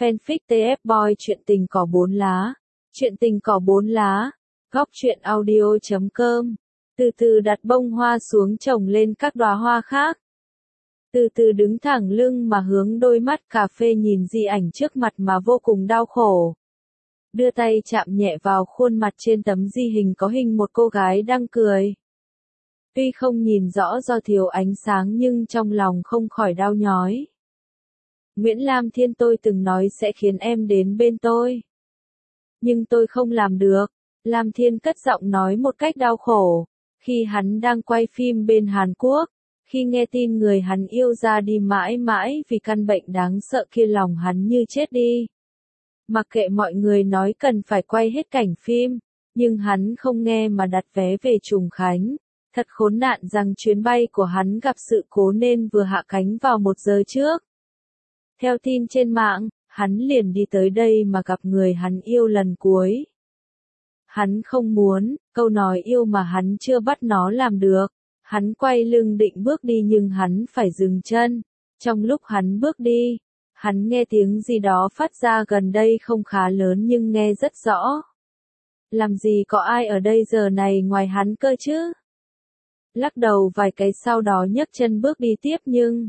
Fanfic TF Boy chuyện tình cỏ 4 lá. Chuyện tình cỏ 4 lá. Góc truyện audio.com. Từ từ đặt bông hoa xuống trồng lên các đóa hoa khác. Từ từ đứng thẳng lưng mà hướng đôi mắt cà phê nhìn di ảnh trước mặt mà vô cùng đau khổ. Đưa tay chạm nhẹ vào khuôn mặt trên tấm di hình có hình một cô gái đang cười. Tuy không nhìn rõ do thiếu ánh sáng nhưng trong lòng không khỏi đau nhói. Nguyễn Lam Thiên, tôi từng nói sẽ khiến em đến bên tôi. Nhưng tôi không làm được. Lam Thiên cất giọng nói một cách đau khổ. Khi hắn đang quay phim bên Hàn Quốc, khi nghe tin người hắn yêu ra đi mãi mãi vì căn bệnh đáng sợ kia, lòng hắn như chết đi. Mặc kệ mọi người nói cần phải quay hết cảnh phim, nhưng hắn không nghe mà đặt vé về Trùng Khánh. Thật khốn nạn rằng chuyến bay của hắn gặp sự cố nên vừa hạ cánh vào 1 giờ trước. Theo tin trên mạng, hắn liền đi tới đây mà gặp người hắn yêu lần cuối. Hắn không muốn, câu nói yêu mà hắn chưa bắt nó làm được. Hắn quay lưng định bước đi nhưng hắn phải dừng chân. Trong lúc hắn bước đi, hắn nghe tiếng gì đó phát ra gần đây, không khá lớn nhưng nghe rất rõ. Làm gì có ai ở đây giờ này ngoài hắn cơ chứ? Lắc đầu vài cái sau đó nhấc chân bước đi tiếp nhưng...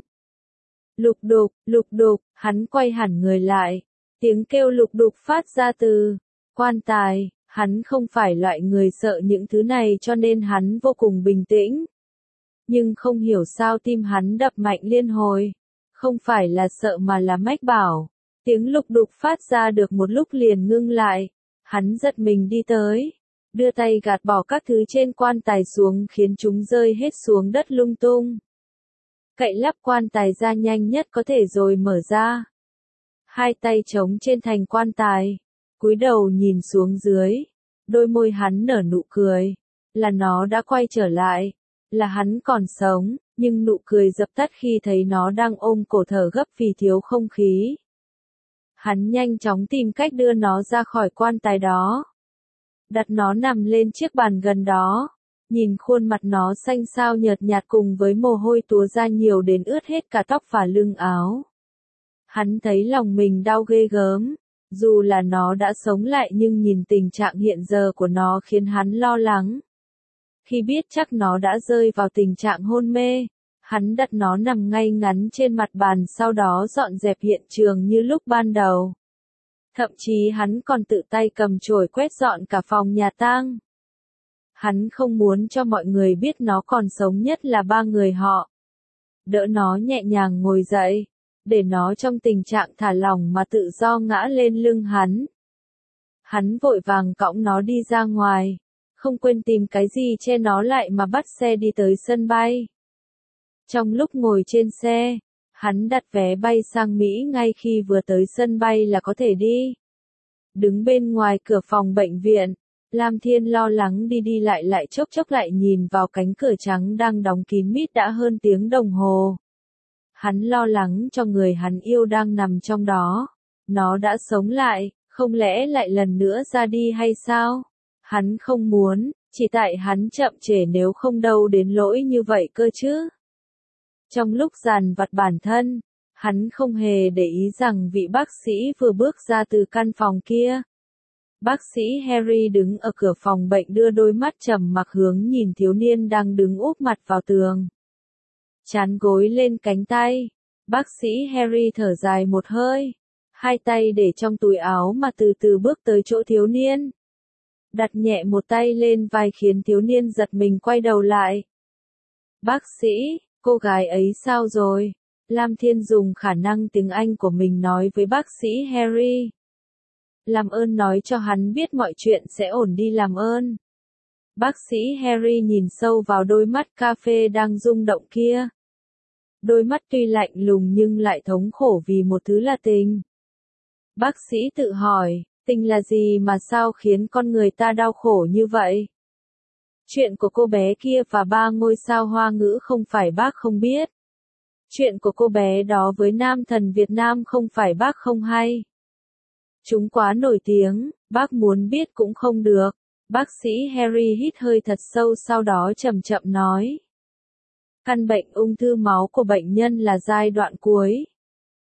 lục đục, hắn quay hẳn người lại. Tiếng kêu lục đục phát ra từ quan tài. Hắn không phải loại người sợ những thứ này cho nên hắn vô cùng bình tĩnh. Nhưng không hiểu sao tim hắn đập mạnh liên hồi. Không phải là sợ mà là mách bảo. Tiếng lục đục phát ra được một lúc liền ngưng lại. Hắn giật mình đi tới. Đưa tay gạt bỏ các thứ trên quan tài xuống khiến chúng rơi hết xuống đất lung tung. Cậy lắp quan tài ra nhanh nhất có thể rồi mở ra. Hai tay chống trên thành quan tài. Cúi đầu nhìn xuống dưới. Đôi môi hắn nở nụ cười. Là nó đã quay trở lại. Là hắn còn sống, nhưng nụ cười dập tắt khi thấy nó đang ôm cổ thở gấp vì thiếu không khí. Hắn nhanh chóng tìm cách đưa nó ra khỏi quan tài đó. Đặt nó nằm lên chiếc bàn gần đó. Nhìn khuôn mặt nó xanh xao nhợt nhạt cùng với mồ hôi túa ra nhiều đến ướt hết cả tóc và lưng áo. Hắn thấy lòng mình đau ghê gớm. Dù là nó đã sống lại nhưng nhìn tình trạng hiện giờ của nó khiến hắn lo lắng. Khi biết chắc nó đã rơi vào tình trạng hôn mê, hắn đặt nó nằm ngay ngắn trên mặt bàn, sau đó dọn dẹp hiện trường như lúc ban đầu. Thậm chí hắn còn tự tay cầm chổi quét dọn cả phòng nhà tang. Hắn không muốn cho mọi người biết nó còn sống, nhất là 3 người họ. Đỡ nó nhẹ nhàng ngồi dậy, để nó trong tình trạng thả lỏng mà tự do ngã lên lưng hắn. Hắn vội vàng cõng nó đi ra ngoài, không quên tìm cái gì che nó lại mà bắt xe đi tới sân bay. Trong lúc ngồi trên xe, hắn đặt vé bay sang Mỹ, ngay khi vừa tới sân bay là có thể đi. Đứng bên ngoài cửa phòng bệnh viện, Lam Thiên lo lắng đi đi lại chốc chốc lại nhìn vào cánh cửa trắng đang đóng kín mít đã hơn tiếng đồng hồ. Hắn lo lắng cho người hắn yêu đang nằm trong đó. Nó đã sống lại, không lẽ lại lần nữa ra đi hay sao? Hắn không muốn, chỉ tại hắn chậm trễ, nếu không đâu đến lỗi như vậy cơ chứ. Trong lúc dằn vặt bản thân, hắn không hề để ý rằng vị bác sĩ vừa bước ra từ căn phòng kia. Bác sĩ Harry đứng ở cửa phòng bệnh đưa đôi mắt trầm mặc hướng nhìn thiếu niên đang đứng úp mặt vào tường. Chán gối lên cánh tay, bác sĩ Harry thở dài một hơi, hai tay để trong túi áo mà từ từ bước tới chỗ thiếu niên. Đặt nhẹ một tay lên vai khiến thiếu niên giật mình quay đầu lại. Bác sĩ, cô gái ấy sao rồi? Lam Thiên dùng khả năng tiếng Anh của mình nói với bác sĩ Harry. Làm ơn nói cho hắn biết mọi chuyện sẽ ổn đi, làm ơn. Bác sĩ Harry nhìn sâu vào đôi mắt cà phê đang rung động kia. Đôi mắt tuy lạnh lùng nhưng lại thống khổ vì một thứ là tình. Bác sĩ tự hỏi, tình là gì mà sao khiến con người ta đau khổ như vậy? Chuyện của cô bé kia và 3 ngôi sao Hoa ngữ không phải bác không biết. Chuyện của cô bé đó với nam thần Việt Nam không phải bác không hay. Chúng quá nổi tiếng, bác muốn biết cũng không được. Bác sĩ Harry hít hơi thật sâu sau đó chậm chậm nói. Căn bệnh ung thư máu của bệnh nhân là giai đoạn cuối.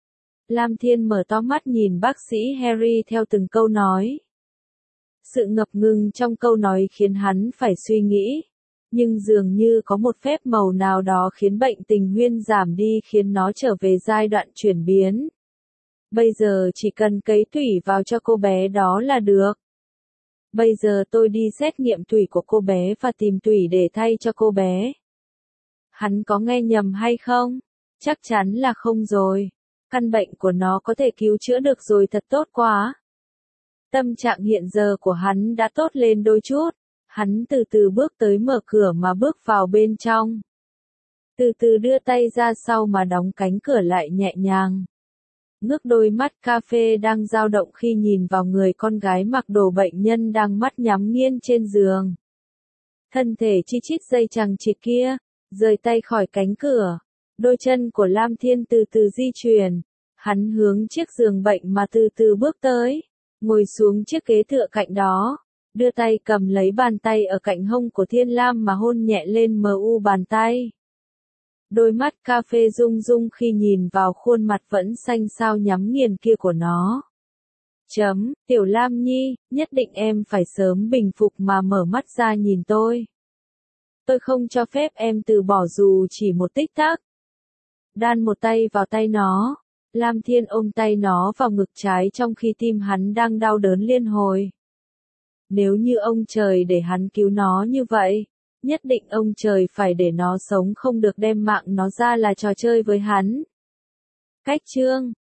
Lam Thiên mở to mắt nhìn bác sĩ Harry theo từng câu nói. Sự ngập ngừng trong câu nói khiến hắn phải suy nghĩ. Nhưng dường như có một phép màu nào đó khiến bệnh tình Huyên giảm đi, khiến nó trở về giai đoạn chuyển biến. Bây giờ chỉ cần cấy tủy vào cho cô bé đó là được. Bây giờ tôi đi xét nghiệm tủy của cô bé và tìm tủy để thay cho cô bé. Hắn có nghe nhầm hay không? Chắc chắn là không rồi. Căn bệnh của nó có thể cứu chữa được rồi, thật tốt quá. Tâm trạng hiện giờ của hắn đã tốt lên đôi chút. Hắn từ từ bước tới mở cửa mà bước vào bên trong. Từ từ đưa tay ra sau mà đóng cánh cửa lại nhẹ nhàng. Ngước đôi mắt cà phê đang dao động khi nhìn vào người con gái mặc đồ bệnh nhân đang mắt nhắm nghiêng trên giường. Thân thể chi chít dây chằng chịt kia, rời tay khỏi cánh cửa. Đôi chân của Lam Thiên từ từ di chuyển. Hắn hướng chiếc giường bệnh mà từ từ bước tới. Ngồi xuống chiếc ghế tựa cạnh đó. Đưa tay cầm lấy bàn tay ở cạnh hông của Thiên Lam mà hôn nhẹ lên mu bàn tay. Đôi mắt cà phê rung rung khi nhìn vào khuôn mặt vẫn xanh xao nhắm nghiền kia của nó. Tiểu Lam Nhi, nhất định em phải sớm bình phục mà mở mắt ra nhìn tôi. Tôi không cho phép em từ bỏ dù chỉ một tích tắc. Đan một tay vào tay nó. Lam Thiên ôm tay nó vào ngực trái trong khi tim hắn đang đau đớn liên hồi. Nếu như ông trời để hắn cứu nó như vậy, nhất định ông trời phải để nó sống, không được đem mạng nó ra là trò chơi với hắn. Cách chương